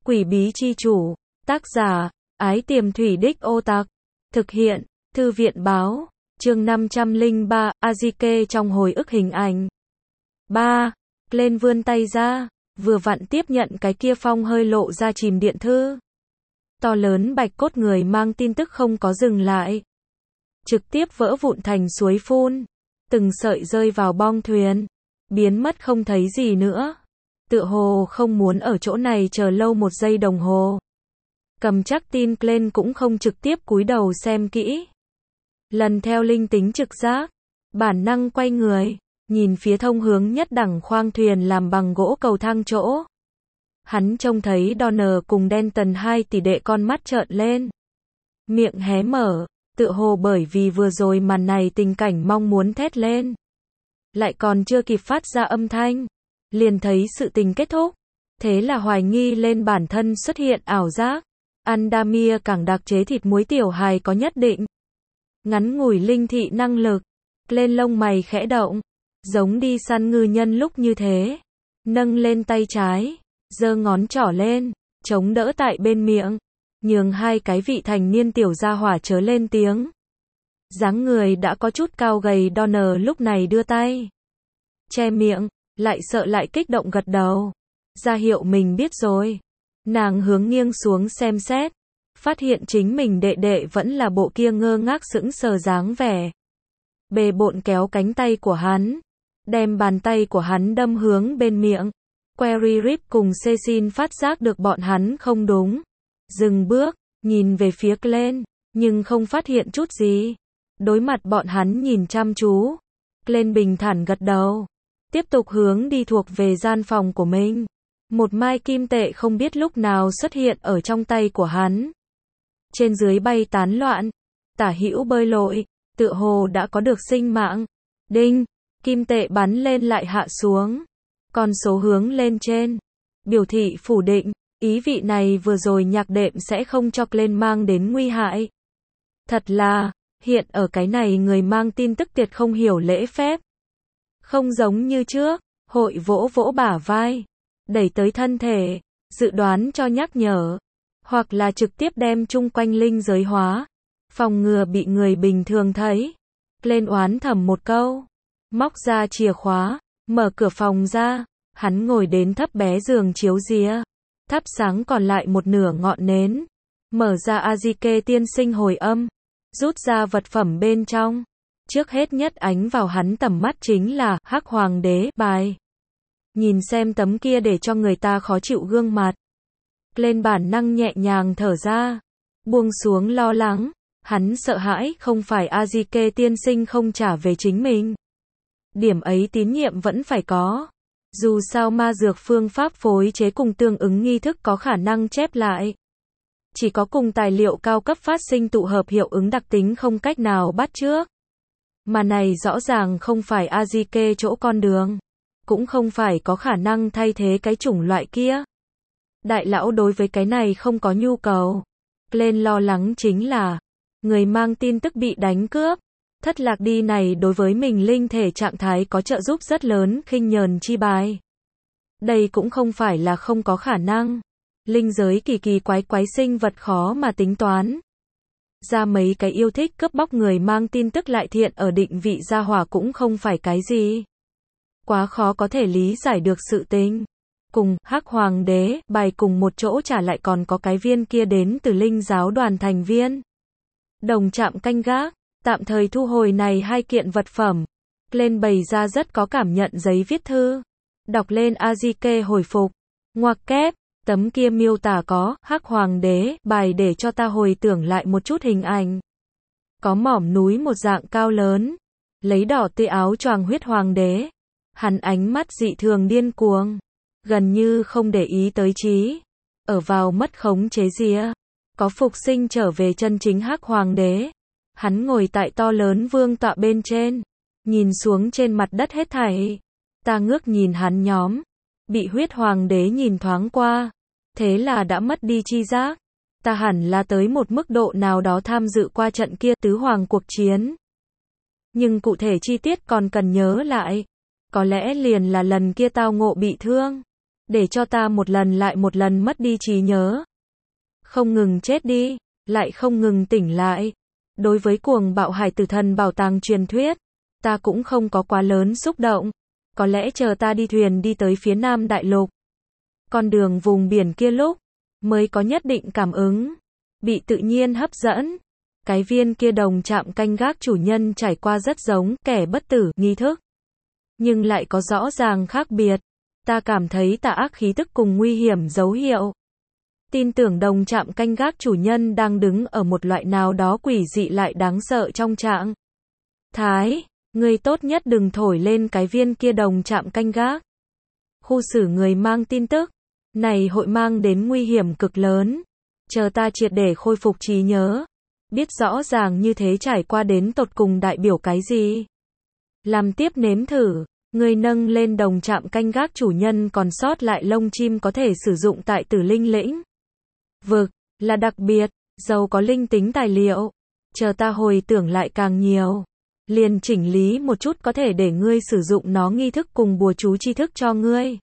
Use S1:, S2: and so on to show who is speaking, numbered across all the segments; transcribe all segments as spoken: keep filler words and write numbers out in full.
S1: Quỷ bí chi chủ, tác giả, Ái Tiềm Thủy Đích Ô Tạc, thực hiện, Thư viện báo, chương năm trăm lẻ ba, Azike trong hồi ức hình ảnh. ba. Lên vươn tay ra, vừa vặn tiếp nhận cái kia phong hơi lộ ra chìm điện thư. To lớn bạch cốt người mang tin tức không có dừng lại. Trực tiếp vỡ vụn thành suối phun, từng sợi rơi vào bong thuyền, biến mất không thấy gì nữa. Tựa hồ không muốn ở chỗ này chờ lâu một giây đồng hồ. Cầm chắc tin lên cũng không trực tiếp cúi đầu xem kỹ. Lần theo linh tính trực giác, bản năng quay người, nhìn phía thông hướng nhất đẳng khoang thuyền làm bằng gỗ cầu thang chỗ. Hắn trông thấy Donner cùng Denton hai tỷ đệ con mắt trợn lên. Miệng hé mở, tựa hồ bởi vì vừa rồi màn này tình cảnh mong muốn thét lên. Lại còn chưa kịp phát ra âm thanh, liền thấy sự tình kết thúc. Thế là hoài nghi lên bản thân xuất hiện ảo giác. Andamir càng đặc chế thịt muối tiểu hài có nhất định. Ngắn ngủi linh thị năng lực. Lên lông mày khẽ động. Giống đi săn ngư nhân lúc như thế. Nâng lên tay trái. Giơ ngón trỏ lên. Chống đỡ tại bên miệng. Nhường hai cái vị thành niên tiểu gia hỏa chớ lên tiếng. Dáng người đã có chút cao gầy Donner lúc này đưa tay. Che miệng. Lại sợ lại kích động gật đầu. Ra hiệu mình biết rồi. Nàng hướng nghiêng xuống xem xét. Phát hiện chính mình đệ đệ vẫn là bộ kia ngơ ngác sững sờ dáng vẻ. Bề bộn kéo cánh tay của hắn. Đem bàn tay của hắn đâm hướng bên miệng. Query Rip cùng Cecil phát giác được bọn hắn không đúng. Dừng bước, nhìn về phía Glenn, nhưng không phát hiện chút gì. Đối mặt bọn hắn nhìn chăm chú. Glenn bình thản gật đầu. Tiếp tục hướng đi thuộc về gian phòng của mình. Một mai kim tệ không biết lúc nào xuất hiện ở trong tay của hắn. Trên dưới bay tán loạn. Tả hữu bơi lội. Tựa hồ đã có được sinh mạng. Đinh. Kim tệ bắn lên lại hạ xuống. Con số hướng lên trên. Biểu thị phủ định. Ý vị này vừa rồi nhạc đệm sẽ không cho lên mang đến nguy hại. Thật là. Hiện ở cái này người mang tin tức tuyệt không hiểu lễ phép. Không giống như trước. Hội vỗ vỗ bả vai. Đẩy tới thân thể, dự đoán cho nhắc nhở, hoặc là trực tiếp đem chung quanh linh giới hóa, phòng ngừa bị người bình thường thấy. Lên oán thầm một câu, móc ra chìa khóa, mở cửa phòng ra, hắn ngồi đến thấp bé giường chiếu rìa, thắp sáng còn lại một nửa ngọn nến, mở ra Azike tiên sinh hồi âm, rút ra vật phẩm bên trong. Trước hết nhất ánh vào hắn tầm mắt chính là Hắc Hoàng đế bài. Nhìn xem tấm kia để cho người ta khó chịu gương mặt. Lên bản năng nhẹ nhàng thở ra. Buông xuống lo lắng. Hắn sợ hãi không phải Azike tiên sinh không trả về chính mình. Điểm ấy tín nhiệm vẫn phải có. Dù sao ma dược phương pháp phối chế cùng tương ứng nghi thức có khả năng chép lại. Chỉ có cùng tài liệu cao cấp phát sinh tụ hợp hiệu ứng đặc tính không cách nào bắt chước. Mà này rõ ràng không phải Azike chỗ con đường. Cũng không phải có khả năng thay thế cái chủng loại kia. Đại lão đối với cái này không có nhu cầu. Lên lo lắng chính là, người mang tin tức bị đánh cướp. Thất lạc đi này đối với mình linh thể trạng thái có trợ giúp rất lớn khinh nhờn chi bài. Đây cũng không phải là không có khả năng. Linh giới kỳ kỳ quái quái sinh vật khó mà tính toán. Ra mấy cái yêu thích cướp bóc người mang tin tức lại thiện ở định vị gia hỏa cũng không phải cái gì. Quá khó có thể lý giải được sự tình. Cùng Hắc Hoàng đế bài cùng một chỗ trả lại còn có cái viên kia đến từ linh giáo đoàn thành viên. Đồng trạm canh gác, tạm thời thu hồi này hai kiện vật phẩm. Lên bày ra rất có cảm nhận giấy viết thư. Đọc lên Azike hồi phục. Ngoặc kép, tấm kia miêu tả có Hắc Hoàng đế bài để cho ta hồi tưởng lại một chút hình ảnh. Có mỏm núi một dạng cao lớn. Lấy đỏ tươi áo choàng huyết hoàng đế. Hắn ánh mắt dị thường điên cuồng, gần như không để ý tới trí, ở vào mất khống chế rìa, có phục sinh trở về chân chính Hắc Hoàng đế. Hắn ngồi tại to lớn vương tọa bên trên, nhìn xuống trên mặt đất hết thảy. Ta ngước nhìn hắn nhóm, bị huyết hoàng đế nhìn thoáng qua, thế là đã mất đi chi giác. Ta hẳn là tới một mức độ nào đó tham dự qua trận kia tứ hoàng cuộc chiến. Nhưng cụ thể chi tiết còn cần nhớ lại. Có lẽ liền là lần kia tao ngộ bị thương. để cho ta một lần lại một lần mất đi trí nhớ. Không ngừng chết đi, lại không ngừng tỉnh lại. Đối với cuồng bạo hải tử thần bảo tàng truyền thuyết, ta cũng không có quá lớn xúc động. Có lẽ chờ ta đi thuyền đi tới phía Nam Đại Lục, con đường vùng biển kia lúc, mới có nhất định cảm ứng. Bị tự nhiên hấp dẫn. Cái viên kia đồng chạm canh gác chủ nhân trải qua rất giống kẻ bất tử nghi thức. Nhưng lại có rõ ràng khác biệt. Ta cảm thấy tà ác khí tức cùng nguy hiểm dấu hiệu. Tin tưởng đồng chạm canh gác chủ nhân đang đứng ở một loại nào đó quỷ dị lại đáng sợ trong trạng thái. Ngươi tốt nhất đừng thổi lên cái viên kia đồng chạm canh gác. Khu xử người mang tin tức này hội mang đến nguy hiểm cực lớn. Chờ ta triệt để khôi phục trí nhớ, biết rõ ràng như thế trải qua đến tột cùng đại biểu cái gì. Làm tiếp nếm thử, ngươi nâng lên đồng chạm canh gác chủ nhân còn sót lại lông chim có thể sử dụng tại Tử Linh lĩnh vực, là đặc biệt, giàu có linh tính tài liệu. Chờ ta hồi tưởng lại càng nhiều, liền chỉnh lý một chút có thể để ngươi sử dụng nó nghi thức cùng bùa chú tri thức cho ngươi.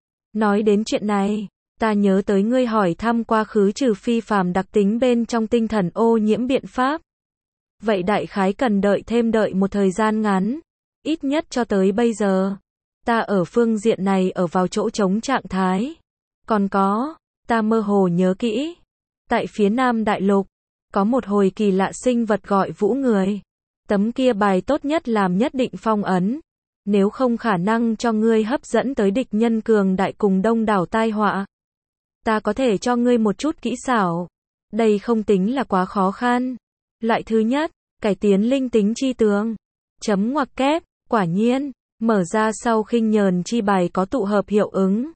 S1: Nói đến chuyện này, ta nhớ tới ngươi hỏi thăm quá khứ trừ phi phàm đặc tính bên trong tinh thần ô nhiễm biện pháp. Vậy đại khái cần đợi thêm đợi một thời gian ngắn, ít nhất cho tới bây giờ. Ta ở phương diện này ở vào chỗ trống trạng thái. Còn có, ta mơ hồ nhớ kỹ. Tại phía Nam Đại Lục, có một hồi kỳ lạ sinh vật gọi Vũ Người. Tấm kia bài tốt nhất làm nhất định phong ấn. Nếu không khả năng cho ngươi hấp dẫn tới địch nhân cường đại cùng đông đảo tai họa. Ta có thể cho ngươi một chút kỹ xảo. Đây không tính là quá khó khăn. Loại thứ nhất, cải tiến linh tính chi tường. Chấm ngoặc kép, quả nhiên, mở ra sau khinh nhờn chi bài có tụ hợp hiệu ứng.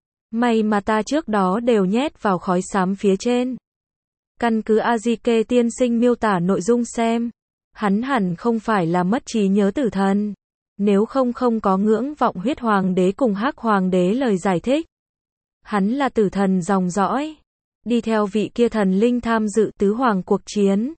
S1: May mà ta trước đó đều nhét vào khói xám phía trên. Căn cứ Azike tiên sinh miêu tả nội dung xem, hắn hẳn không phải là mất trí nhớ tử thần. Nếu không không có ngưỡng vọng huyết hoàng đế cùng hắc hoàng đế lời giải thích. Hắn là tử thần dòng dõi, đi theo vị kia thần linh tham dự tứ hoàng cuộc chiến.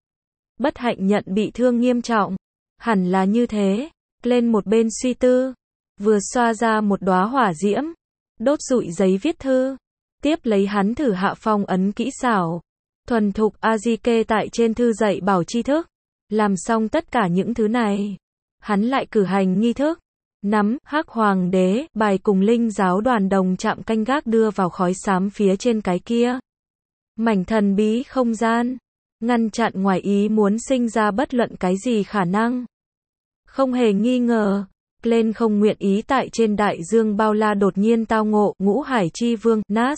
S1: Bất hạnh nhận bị thương nghiêm trọng, hẳn là như thế. Lên một bên suy tư, vừa xoa ra một đóa hỏa diễm, đốt rụi giấy viết thư, tiếp lấy hắn thử hạ phong ấn kỹ xảo, thuần thục Azike tại trên thư dạy bảo tri thức. Làm xong tất cả những thứ này, hắn lại cử hành nghi thức, nắm hắc hoàng đế bài cùng linh giáo đoàn đồng chạm canh gác đưa vào khói xám phía trên cái kia mảnh thần bí không gian, ngăn chặn ngoài ý muốn sinh ra bất luận cái gì khả năng. Không hề nghi ngờ, Glenn không nguyện ý tại trên đại dương bao la đột nhiên tao ngộ ngũ hải chi vương Nas.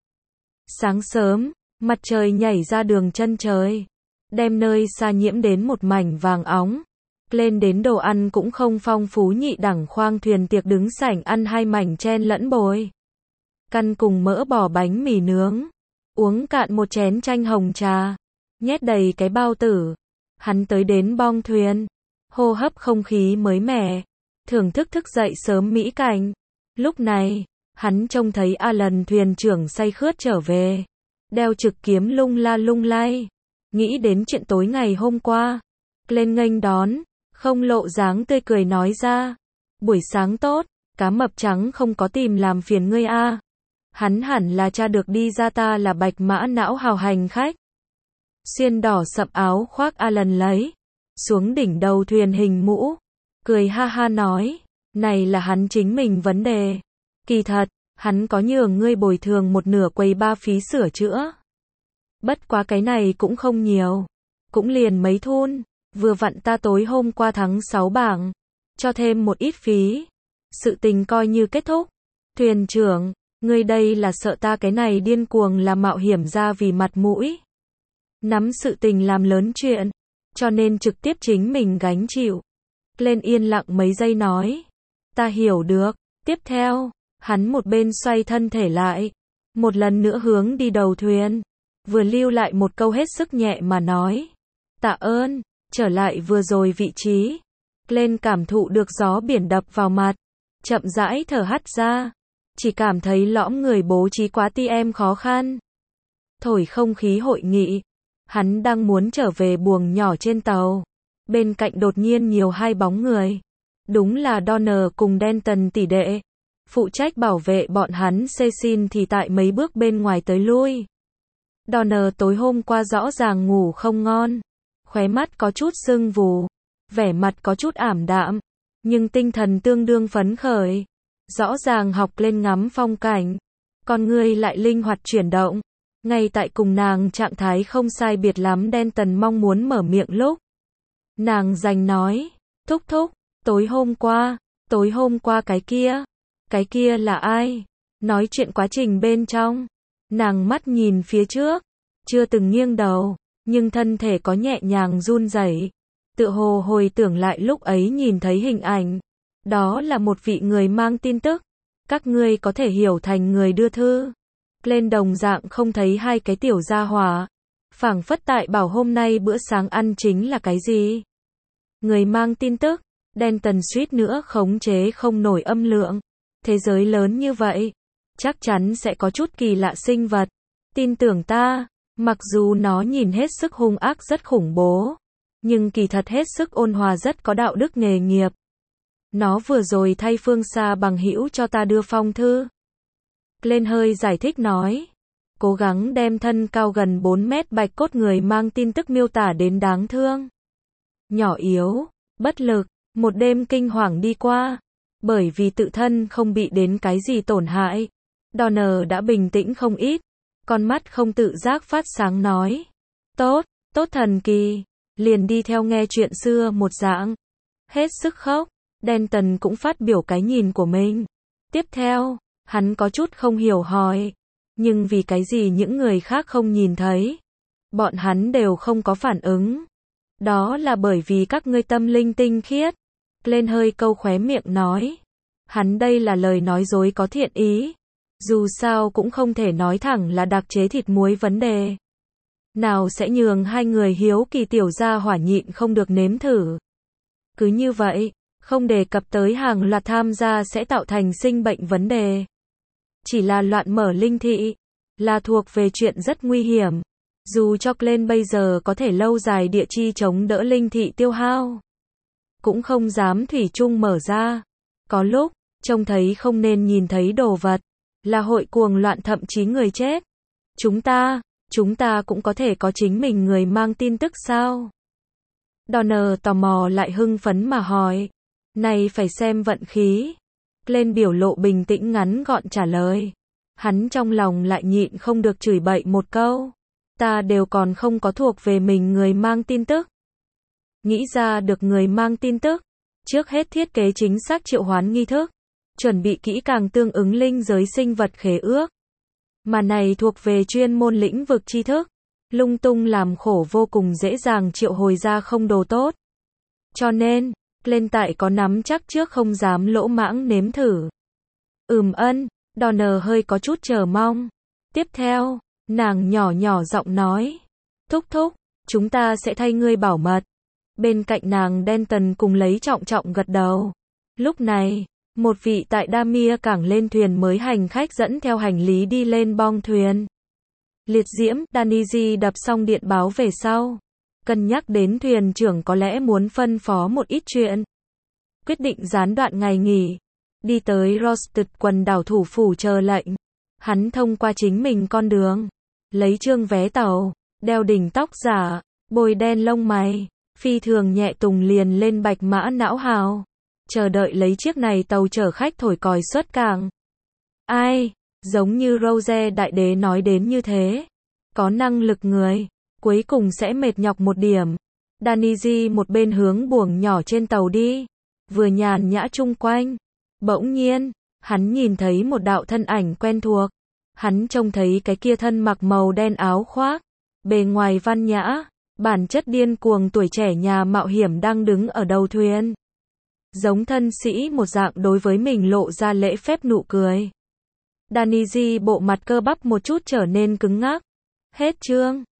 S1: Sáng sớm, mặt trời nhảy ra đường chân trời, đem nơi xa nhiễm đến một mảnh vàng óng. Lên đến đồ ăn cũng không phong phú, nhị đẳng khoang thuyền tiệc đứng sảnh ăn hai mảnh chen lẫn bồi căn cùng mỡ bò bánh mì nướng, uống cạn một chén chanh hồng trà, nhét đầy cái bao tử. Hắn tới đến bong thuyền, hô hấp không khí mới mẻ, thưởng thức thức dậy sớm mỹ cảnh. Lúc này, hắn trông thấy Alan thuyền trưởng say khướt trở về, đeo trực kiếm lung la lung lay. Nghĩ đến chuyện tối ngày hôm qua, lên nghênh đón, không lộ dáng tươi cười nói ra, buổi sáng tốt, cá mập trắng không có tìm làm phiền ngươi a. À. Hắn hẳn là tra được đi ra ta là bạch mã não hào hành khách. Xuyên đỏ sậm áo khoác Alan lấy xuống đỉnh đầu thuyền hình mũ, cười ha ha nói, này là hắn chính mình vấn đề. Kỳ thật, hắn có nhường ngươi bồi thường một nửa quầy ba phí sửa chữa. Bất quá cái này cũng không nhiều, cũng liền mấy thun, vừa vặn ta tối hôm qua tháng sáu bảng, cho thêm một ít phí. Sự tình coi như kết thúc. Thuyền trưởng, ngươi đây là sợ ta cái này điên cuồng là mạo hiểm ra vì mặt mũi. Nắm sự tình làm lớn chuyện, cho nên trực tiếp chính mình gánh chịu. Lên yên lặng mấy giây nói, ta hiểu được. Tiếp theo, hắn một bên xoay thân thể lại, một lần nữa hướng đi đầu thuyền, vừa lưu lại một câu hết sức nhẹ mà nói, tạ ơn. Trở lại vừa rồi vị trí, lên cảm thụ được gió biển đập vào mặt, chậm rãi thở hắt ra, chỉ cảm thấy lõm người bố trí quá ti em khó khăn. Thổi không khí hội nghị, hắn đang muốn trở về buồng nhỏ trên tàu, bên cạnh đột nhiên nhiều hai bóng người, đúng là Donner cùng Denton tỷ đệ. phụ trách bảo vệ bọn hắn Cecil thì tại mấy bước bên ngoài tới lui. Donner tối hôm qua rõ ràng ngủ không ngon, khóe mắt có chút sưng vù, vẻ mặt có chút ảm đạm, nhưng tinh thần tương đương phấn khởi. Rõ ràng học lên ngắm phong cảnh, con người lại linh hoạt chuyển động. Ngay tại cùng nàng trạng thái không sai biệt lắm Denton mong muốn mở miệng lúc. Nàng giành nói, thúc thúc, tối hôm qua, tối hôm qua cái kia, cái kia là ai? Nói chuyện quá trình bên trong, nàng mắt nhìn phía trước, chưa từng nghiêng đầu, nhưng thân thể có nhẹ nhàng run rẩy, tựa hồ hồi tưởng lại lúc ấy nhìn thấy hình ảnh. Đó là một vị người mang tin tức, các ngươi có thể hiểu thành người đưa thư. Lên đồng dạng không thấy hai cái tiểu gia hỏa, phảng phất tại bảo hôm nay bữa sáng ăn chính là cái gì. Người mang tin tức, Denton suýt nữa khống chế không nổi âm lượng. Thế giới lớn như vậy, chắc chắn sẽ có chút kỳ lạ sinh vật. Tin tưởng ta, mặc dù nó nhìn hết sức hung ác rất khủng bố, nhưng kỳ thật hết sức ôn hòa rất có đạo đức nghề nghiệp. Nó vừa rồi thay Phương Sa bằng hữu cho ta đưa phong thư. Lên hơi giải thích nói, cố gắng đem thân cao gần bốn mét bạch cốt người mang tin tức miêu tả đến đáng thương. Nhỏ yếu, bất lực, một đêm kinh hoàng đi qua. Bởi vì tự thân không bị đến cái gì tổn hại, Donner đã bình tĩnh không ít, con mắt không tự giác phát sáng nói. Tốt, tốt thần kỳ, liền đi theo nghe chuyện xưa một dạng. Hết sức khóc, Denton cũng phát biểu cái nhìn của mình. Tiếp theo, hắn có chút không hiểu hỏi, nhưng vì cái gì những người khác không nhìn thấy? Bọn hắn đều không có phản ứng. Đó là bởi vì các ngươi tâm linh tinh khiết. Lên hơi câu khóe miệng nói. Hắn đây là lời nói dối có thiện ý. Dù sao cũng không thể nói thẳng là đặc chế thịt muối vấn đề. Nào sẽ nhường hai người hiếu kỳ tiểu gia hỏa nhịn không được nếm thử. Cứ như vậy, không đề cập tới hàng loạt tham gia sẽ tạo thành sinh bệnh vấn đề. Chỉ là loạn mở linh thị, là thuộc về chuyện rất nguy hiểm. Dù cho Glenn bây giờ có thể lâu dài địa chi chống đỡ linh thị tiêu hao, cũng không dám thủy chung mở ra. Có lúc, trông thấy không nên nhìn thấy đồ vật, là hội cuồng loạn thậm chí người chết. Chúng ta, chúng ta cũng có thể có chính mình người mang tin tức sao? Donner tò mò lại hưng phấn mà hỏi. Này phải xem vận khí. Glenn biểu lộ bình tĩnh ngắn gọn trả lời. Hắn trong lòng lại nhịn không được chửi bậy một câu. Ta đều còn không có thuộc về mình người mang tin tức. Nghĩ ra được người mang tin tức. Trước hết thiết kế chính xác triệu hoán nghi thức. Chuẩn bị kỹ càng tương ứng linh giới sinh vật khế ước. Mà này thuộc về chuyên môn lĩnh vực tri thức. Lung tung làm khổ vô cùng dễ dàng triệu hồi ra không đồ tốt. Cho nên, lên tại có nắm chắc trước không dám lỗ mãng nếm thử. Ừm ân, Donner hơi có chút chờ mong. Tiếp theo, nàng nhỏ nhỏ giọng nói. Thúc thúc, chúng ta sẽ thay ngươi bảo mật. Bên cạnh nàng Denton cùng lấy trọng trọng gật đầu. Lúc này, một vị tại Damia cảng lên thuyền mới hành khách dẫn theo hành lý đi lên bong thuyền. Liệt diễm, Daniji đập xong điện báo về sau. Cân nhắc đến thuyền trưởng có lẽ muốn phân phó một ít chuyện. Quyết định gián đoạn ngày nghỉ. Đi tới Rosted quần đảo thủ phủ chờ lệnh. Hắn thông qua chính mình con đường. Lấy trương vé tàu, đeo đỉnh tóc giả, bôi đen lông mày. Phi thường nhẹ tùng liền lên bạch mã não hào. Chờ đợi lấy chiếc này tàu chở khách thổi còi xuất cảng. Ai, giống như Rose đại đế nói đến như thế. Có năng lực người, cuối cùng sẽ mệt nhọc một điểm. Daniji một bên hướng buồng nhỏ trên tàu đi, vừa nhàn nhã chung quanh. Bỗng nhiên, hắn nhìn thấy một đạo thân ảnh quen thuộc. Hắn trông thấy cái kia thân mặc màu đen áo khoác, bề ngoài văn nhã, bản chất điên cuồng tuổi trẻ nhà mạo hiểm đang đứng ở đầu thuyền. Giống thân sĩ một dạng đối với mình lộ ra lễ phép nụ cười. Daniji bộ mặt cơ bắp một chút trở nên cứng ngắc. Hết chương.